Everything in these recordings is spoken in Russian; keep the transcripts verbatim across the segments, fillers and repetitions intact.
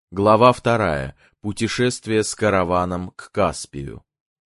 Глава вторая. Путешествие с караваном к Каспию.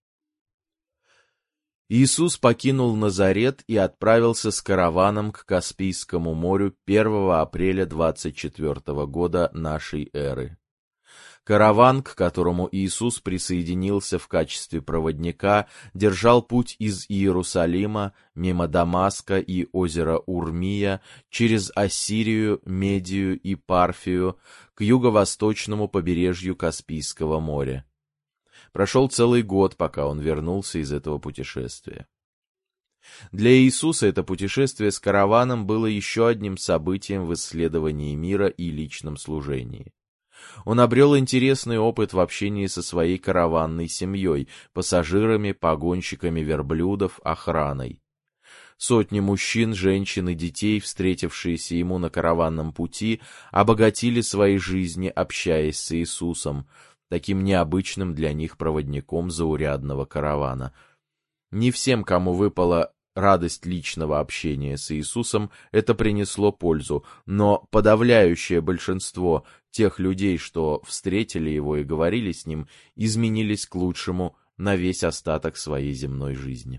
Иисус покинул Назарет и отправился с караваном к Каспийскому морю первого апреля двадцать четвёртого года нашей эры. Караван, к которому Иисус присоединился в качестве проводника, держал путь из Иерусалима, мимо Дамаска и озера Урмия, через Ассирию, Медию и Парфию, к юго-восточному побережью Каспийского моря. Прошел целый год, пока он вернулся из этого путешествия. Для Иисуса это путешествие с караваном было еще одним событием в исследовании мира и личном служении. Он обрел интересный опыт в общении со своей караванной семьей, пассажирами, погонщиками верблюдов, охраной. Сотни мужчин, женщин и детей, встретившиеся ему на караванном пути, обогатили свои жизни, общаясь с Иисусом, таким необычным для них проводником заурядного каравана. Не всем, кому выпала радость личного общения с Иисусом, это принесло пользу, но подавляющее большинство тех людей, что встретили его и говорили с ним, изменились к лучшему на весь остаток своей земной жизни.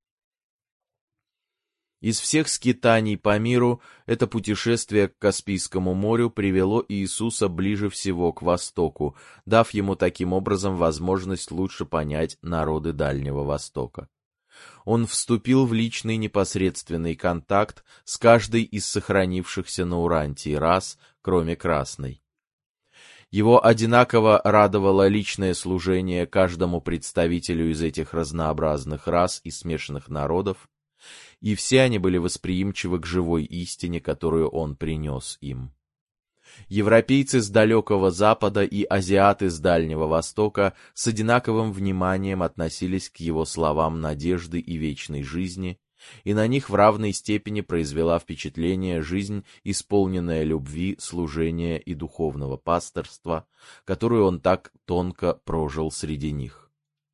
Из всех скитаний по миру это путешествие к Каспийскому морю привело Иисуса ближе всего к Востоку, дав ему таким образом возможность лучше понять народы Дальнего Востока. Он вступил в личный непосредственный контакт с каждой из сохранившихся на Урантии рас, кроме красной. Его одинаково радовало личное служение каждому представителю из этих разнообразных рас и смешанных народов, и все они были восприимчивы к живой истине, которую он принес им. Европейцы с далекого Запада и азиаты с Дальнего Востока с одинаковым вниманием относились к его словам надежды и вечной жизни, и на них в равной степени произвела впечатление жизнь, исполненная любви, служения и духовного пасторства, которую он так тонко прожил среди них.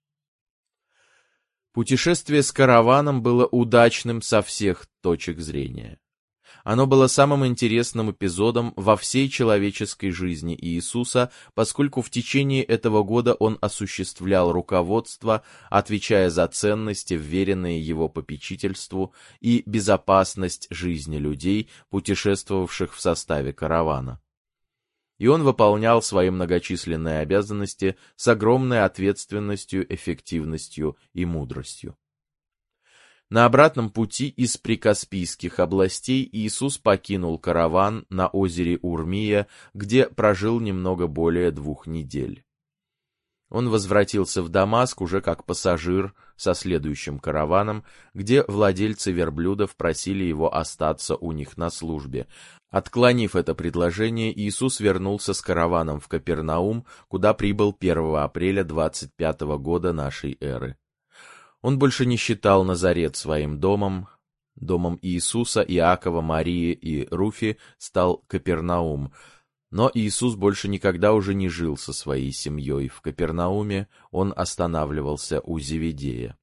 Путешествие с караваном было удачным со всех точек зрения. Оно было самым интересным эпизодом во всей человеческой жизни Иисуса, поскольку в течение этого года он осуществлял руководство, отвечая за ценности, вверенные его попечительству, и безопасность жизни людей, путешествовавших в составе каравана. И он выполнял свои многочисленные обязанности с огромной ответственностью, эффективностью и мудростью. На обратном пути из прикаспийских областей Иисус покинул караван на озере Урмия, где прожил немного более двух недель. Он возвратился в Дамаск уже как пассажир со следующим караваном, где владельцы верблюдов просили его остаться у них на службе. Отклонив это предложение, Иисус вернулся с караваном в Капернаум, куда прибыл первого апреля двадцать пятого года нашей эры. Он больше не считал Назарет своим домом. Домом Иисуса, Иакова, Марии и Руфи стал Капернаум. Но Иисус больше никогда уже не жил со своей семьей в Капернауме, он останавливался у Зеведея.